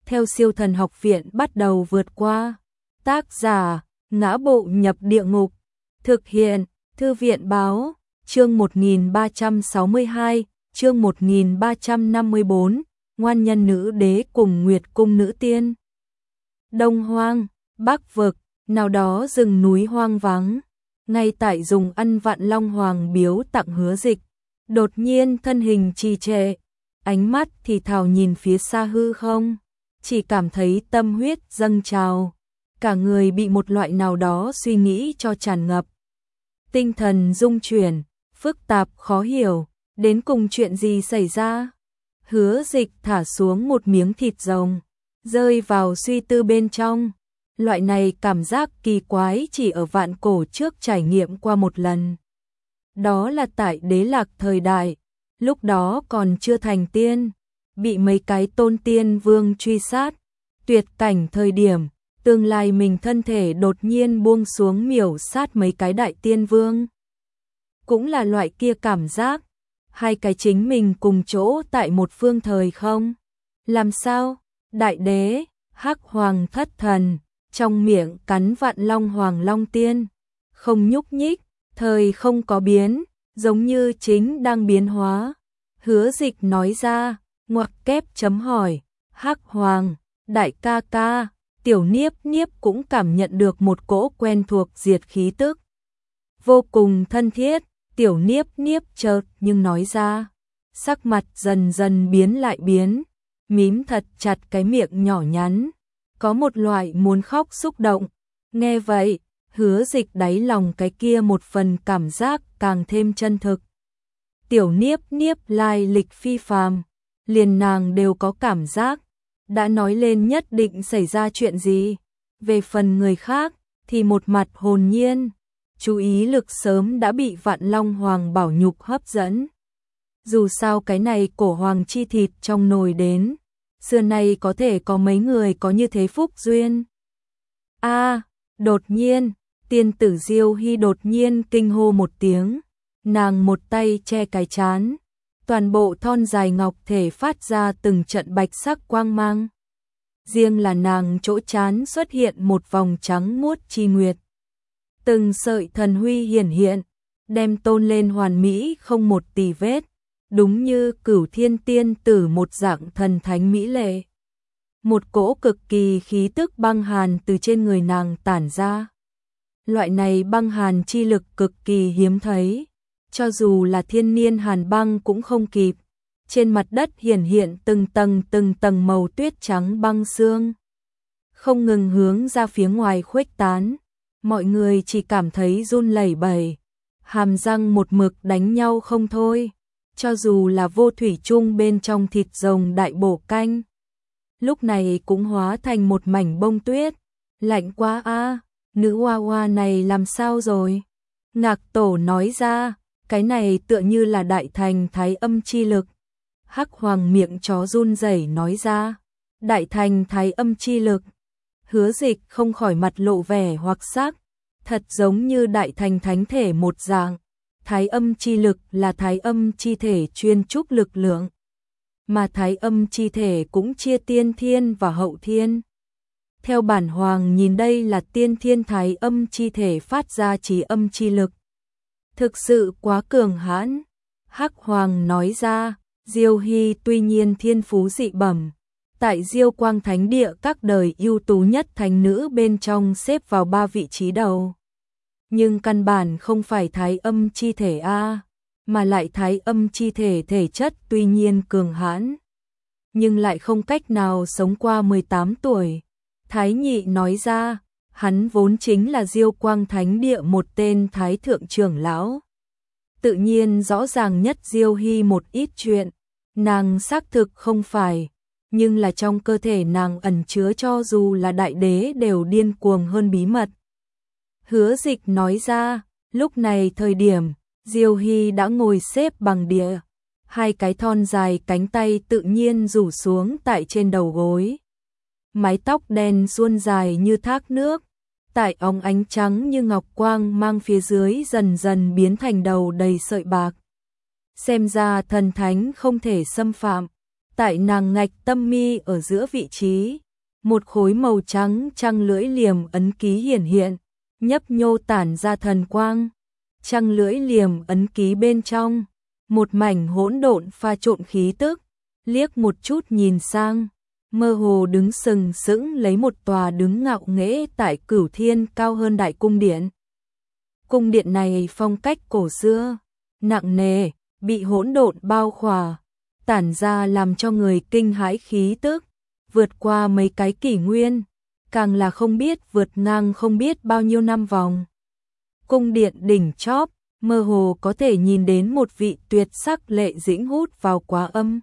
theo Siêu Thần Học Viện bắt đầu vượt qua. Tác giả: Ngã Bộ Nhập Địa Ngục. Thực hiện: Thư viện Báo. Chương 1362, chương 1354, Ngoan Nhân Nữ Đế cùng Nguyệt Cung Nữ Tiên. Đông Hoang, Bắc Vực, nào đó rừng núi hoang vắng. Ngay tại dùng ăn vạn Long Hoàng biếu tặng Hứa Dịch, đột nhiên thân hình trì trệ, ánh mắt thì thào nhìn phía xa hư không, chỉ cảm thấy tâm huyết dâng trào, cả người bị một loại nào đó suy nghĩ cho tràn ngập. Tinh thần rung chuyển, phức tạp khó hiểu, đến cùng chuyện gì xảy ra? Hứa Dịch thả xuống một miếng thịt rồng, rơi vào suy tư bên trong. Loại này cảm giác kỳ quái chỉ ở vạn cổ trước trải nghiệm qua một lần. Đó là tại Đế Lạc thời đại, lúc đó còn chưa thành tiên, bị mấy cái tôn tiên vương truy sát, tuyệt cảnh thời điểm, tương lai mình thân thể đột nhiên buông xuống miểu sát mấy cái đại tiên vương. Cũng là loại kia cảm giác, hai cái chính mình cùng chỗ tại một phương thời không. Làm sao? Đại đế, Hắc Hoàng thất thần, trong miệng cắn vạn Long Hoàng Long Tiên, không nhúc nhích, thời không có biến, giống như chính đang biến hóa. Hứa Dịch nói ra, ngoặc kép chấm hỏi, Hắc Hoàng, đại ca ca. Tiểu Niếp Niếp cũng cảm nhận được một cỗ quen thuộc diệt khí tức. Vô cùng thân thiết, Tiểu Niếp Niếp chợt nhưng nói ra, sắc mặt dần dần biến lại biến, mím thật chặt cái miệng nhỏ nhắn, có một loại muốn khóc xúc động. Nghe vậy, Hứa Dịch đáy lòng cái kia một phần cảm giác càng thêm chân thực. Tiểu Niếp Niếp lai lịch phi phàm, liền nàng đều có cảm giác, đã nói lên nhất định xảy ra chuyện gì. Về phần người khác thì một mặt hồn nhiên, chú ý lực sớm đã bị vạn Long Hoàng bảo nhục hấp dẫn. Dù sao cái này cổ hoàng chi thịt trong nồi đến, xưa nay có thể có mấy người có như thế phúc duyên. Đột nhiên, tiên tử Diêu Hy đột nhiên kinh hô một tiếng, nàng một tay che cái trán, toàn bộ thon dài ngọc thể phát ra từng trận bạch sắc quang mang. Riêng là nàng chỗ trán xuất hiện một vòng trắng muốt chi nguyệt. Từng sợi thần huy hiển hiện, đem tôn lên hoàn mỹ không một tì vết, đúng như Cửu Thiên tiên tử một dạng thần thánh mỹ lệ. Một cỗ cực kỳ khí tức băng hàn từ trên người nàng tản ra. Loại này băng hàn chi lực cực kỳ hiếm thấy, cho dù là thiên niên hàn băng cũng không kịp. Trên mặt đất hiển hiện từng tầng màu tuyết trắng băng xương, không ngừng hướng ra phía ngoài khuếch tán. Mọi người chỉ cảm thấy run lẩy bẩy, hàm răng một mực đánh nhau không thôi, cho dù là vô thủy chung bên trong thịt rồng đại bổ canh, lúc này cũng hóa thành một mảnh bông tuyết. Lạnh quá a, nữ hoa hoa này làm sao rồi? Ngạc Tổ nói ra, cái này tựa như là đại thành thái âm chi lực. Hắc Hoàng miệng chó run rẩy nói ra, đại thành thái âm chi lực. Hứa Dịch không khỏi mặt lộ vẻ hoặc sắc, thật giống như đại thành thánh thể một dạng. Thái âm chi lực là thái âm chi thể chuyên trúc lực lượng, mà thái âm chi thể cũng chia tiên thiên và hậu thiên. Theo bản hoàng nhìn đây là tiên thiên thái âm chi thể phát ra trí âm chi lực. Thực sự quá cường hãn. Hắc Hoàng nói ra, Diêu Hy tuy nhiên thiên phú dị bẩm, tại Diêu Quang Thánh Địa các đời ưu tú nhất thánh nữ bên trong xếp vào 3 vị trí đầu. Nhưng căn bản không phải thái âm chi thể a, mà lại thái âm chi thể thể chất tuy nhiên cường hãn, nhưng lại không cách nào sống qua 18 tuổi. Thái Nhị nói ra, hắn vốn chính là Diêu Quang Thánh Địa một tên thái thượng trưởng lão, tự nhiên rõ ràng nhất Diêu Hy một ít chuyện. Nàng xác thực không phải, nhưng là trong cơ thể nàng ẩn chứa cho dù là đại đế đều điên cuồng hơn bí mật. Hứa Dịch nói ra, lúc này thời điểm, Diêu Hy đã ngồi xếp bằng địa, hai cái thon dài cánh tay tự nhiên rủ xuống tại trên đầu gối. Mái tóc đen suôn dài như thác nước, tại óng ánh trắng như ngọc quang mang phía dưới dần dần biến thành đầu đầy sợi bạc. Xem ra thần thánh không thể xâm phạm, Tại nàng ngạch tâm mi ở giữa vị trí, một khối màu trắng trăng lưỡi liềm ấn ký hiển hiện, nhấp nhô tản ra thần quang. Trăng lưỡi liềm ấn ký bên trong, một mảnh hỗn độn pha trộn khí tức, liếc một chút nhìn sang, mơ hồ đứng sừng sững lấy một tòa đứng ngạo nghễ tại Cửu Thiên cao hơn đại cung điện. Cung điện này phong cách cổ xưa, nặng nề, bị hỗn độn bao khỏa, tản ra làm cho người kinh hãi khí tức, vượt qua mấy cái kỷ nguyên, càng là không biết vượt ngang không biết bao nhiêu năm vòng. Cung điện đỉnh chóp, mơ hồ có thể nhìn đến một vị tuyệt sắc lệ dĩnh hút vào quá âm.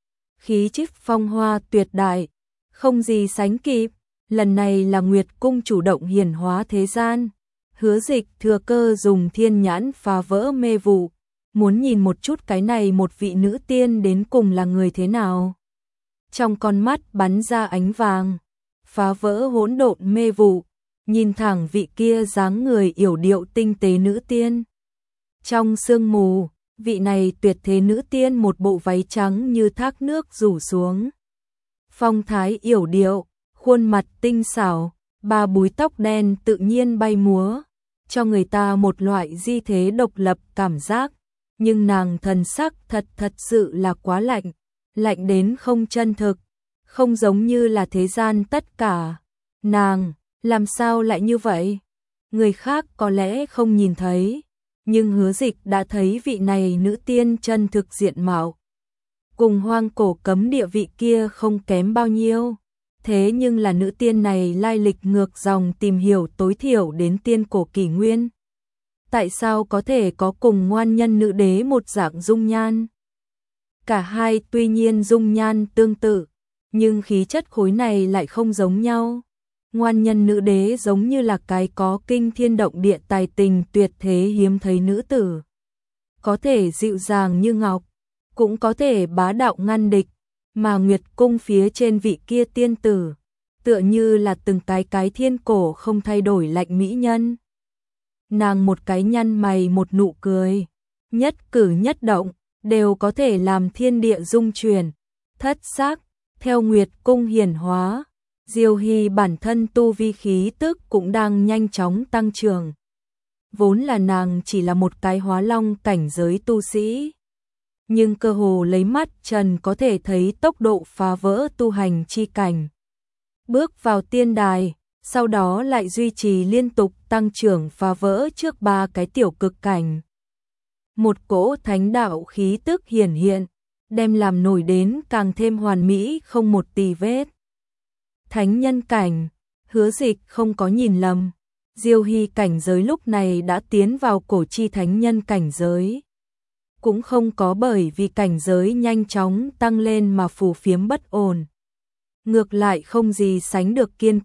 Khí chất phong hoa tuyệt đại, không gì sánh kịp, lần này là Nguyệt Cung chủ động hiển hóa thế gian. Hứa Dịch thừa cơ dùng thiên nhãn phá vỡ mê vụ, muốn nhìn một chút cái này một vị nữ tiên đến cùng là người thế nào. Trong con mắt bắn ra ánh vàng, phá vỡ hỗn độn mê vụ, nhìn thẳng vị kia dáng người yểu điệu tinh tế nữ tiên. Trong sương mù, vị này tuyệt thế nữ tiên một bộ váy trắng như thác nước rủ xuống. Phong thái yểu điệu, khuôn mặt tinh xảo, ba búi tóc đen tự nhiên bay múa, cho người ta một loại di thế độc lập cảm giác. Nhưng nàng thần sắc thật sự là quá lạnh, lạnh đến không chân thực, không giống như là thế gian tất cả. Nàng, làm sao lại như vậy? Người khác có lẽ không nhìn thấy, nhưng Hứa Dịch đã thấy vị này nữ tiên chân thực diện mạo. Cùng hoang cổ cấm địa vị kia không kém bao nhiêu. Thế nhưng là nữ tiên này lai lịch ngược dòng tìm hiểu tối thiểu đến tiên cổ kỷ nguyên. Tại sao có thể có cùng ngoan nhân nữ đế một dạng dung nhan? Cả hai tuy nhiên dung nhan tương tự, nhưng khí chất khối này lại không giống nhau. Ngoan nhân nữ đế giống như là cái có kinh thiên động địa tài tình tuyệt thế hiếm thấy nữ tử. Có thể dịu dàng như ngọc, cũng có thể bá đạo ngăn địch, mà Nguyệt Cung phía trên vị kia tiên tử, tựa như là từng cái thiên cổ không thay đổi lạnh mỹ nhân. Nàng một cái nhăn mày một nụ cười, nhất cử nhất động, đều có thể làm thiên địa rung chuyển, thất xác, theo Nguyệt Cung hiển hóa. Diêu Hy bản thân tu vi khí tức cũng đang nhanh chóng tăng trưởng. Vốn là nàng chỉ là một cái hóa long cảnh giới tu sĩ, nhưng cơ hồ lấy mắt trần có thể thấy tốc độ phá vỡ tu hành chi cảnh. Bước vào tiên đài, sau đó lại duy trì liên tục tăng trưởng phá vỡ trước 3 cái tiểu cực cảnh. Một cỗ thánh đạo khí tức hiển hiện, đem làm nổi đến càng thêm hoàn mỹ không một tì vết. Thánh nhân cảnh, Hứa Dịch không có nhìn lầm, Diêu Hy cảnh giới lúc này đã tiến vào cổ chi thánh nhân cảnh giới. Cũng không có bởi vì cảnh giới nhanh chóng tăng lên mà phù phiếm bất ổn. Ngược lại không gì sánh được kiên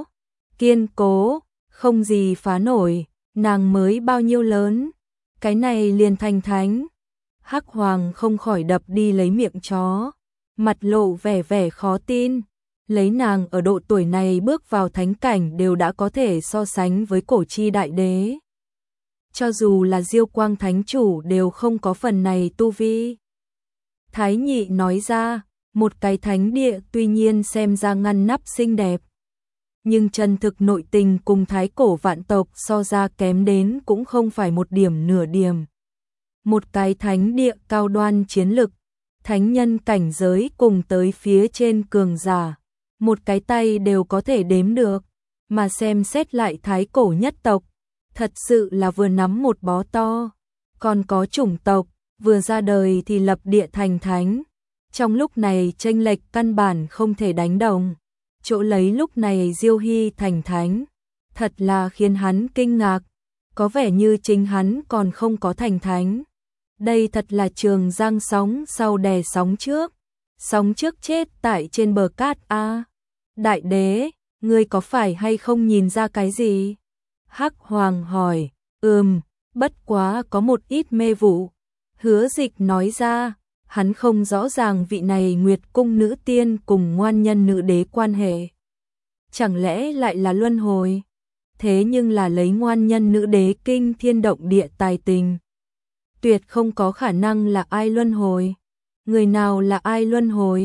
cố, không gì phá nổi, nàng mới bao nhiêu lớn, cái này liền thành thánh. Hắc Hoàng không khỏi đập đi lấy miệng chó, mặt lộ vẻ khó tin. Lấy nàng ở độ tuổi này bước vào thánh cảnh đều đã có thể so sánh với cổ chi đại đế. Cho dù là Diêu Quang thánh chủ đều không có phần này tu vi. Thái Nhị nói ra, một cái thánh địa tuy nhiên xem ra ngăn nắp xinh đẹp, nhưng chân thực nội tình cùng thái cổ vạn tộc so ra kém đến cũng không phải một điểm nửa điểm. Một cái thánh địa cao đoan chiến lực, thánh nhân cảnh giới cùng tới phía trên cường giả, một cái tay đều có thể đếm được, mà xem xét lại thái cổ nhất tộc, thật sự là vừa nắm một bó to. Còn có chủng tộc, vừa ra đời thì lập địa thành thánh, trong lúc này chênh lệch căn bản không thể đánh đồng. Chỗ lấy lúc này Diêu Hy thành thánh, thật là khiến hắn kinh ngạc, có vẻ như chính hắn còn không có thành thánh. Đây thật là trường giang sóng sau đè sóng trước chết tại trên bờ cát a. Đại đế, ngươi có phải hay không nhìn ra cái gì? Hắc Hoàng hỏi. Bất quá có một ít mê vụ. Hứa Dịch nói ra, hắn không rõ ràng vị này Nguyệt Cung nữ tiên cùng ngoan nhân nữ đế quan hệ. Chẳng lẽ lại là luân hồi? Thế nhưng là lấy ngoan nhân nữ đế kinh thiên động địa tài tình, tuyệt không có khả năng là ai luân hồi. Người nào là ai luân hồi?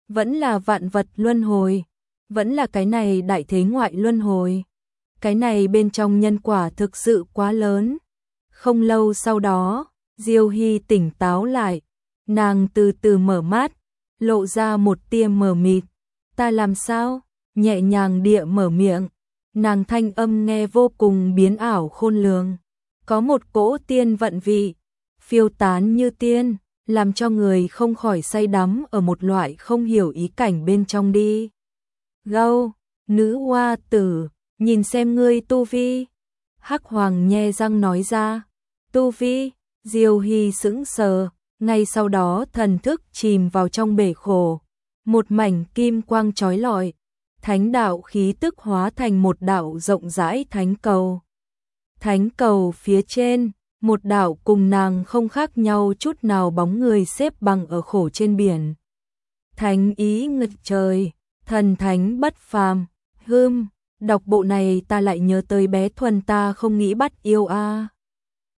Vẫn là vạn vật luân hồi, vẫn là cái này đại thế ngoại luân hồi. Cái này bên trong nhân quả thực sự quá lớn. Không lâu sau đó, Diêu Hy tỉnh táo lại, nàng từ từ mở mắt, lộ ra một tia mờ mịt. Ta làm sao? Nhẹ nhàng địa mở miệng, nàng thanh âm nghe vô cùng biến ảo khôn lường. Có một cỗ tiên vận vị, phiêu tán như tiên, làm cho người không khỏi say đắm ở một loại không hiểu ý cảnh bên trong đi. Gâu, nữ hoa tử, nhìn xem ngươi tu vi. Hắc Hoàng nhe răng nói ra. Tu vi, Diêu Hy sững sờ, ngay sau đó thần thức chìm vào trong bể khổ. Một mảnh kim quang chói lọi, thánh đạo khí tức hóa thành một đạo rộng rãi thánh cầu. Thánh cầu phía trên, một đạo cùng nàng không khác nhau chút nào bóng người xếp bằng ở khổ trên biển. Thánh ý ngất trời, thần thánh bất phàm, đọc bộ này ta lại nhớ tới bé Thuần ta không nghĩ bắt yêu a.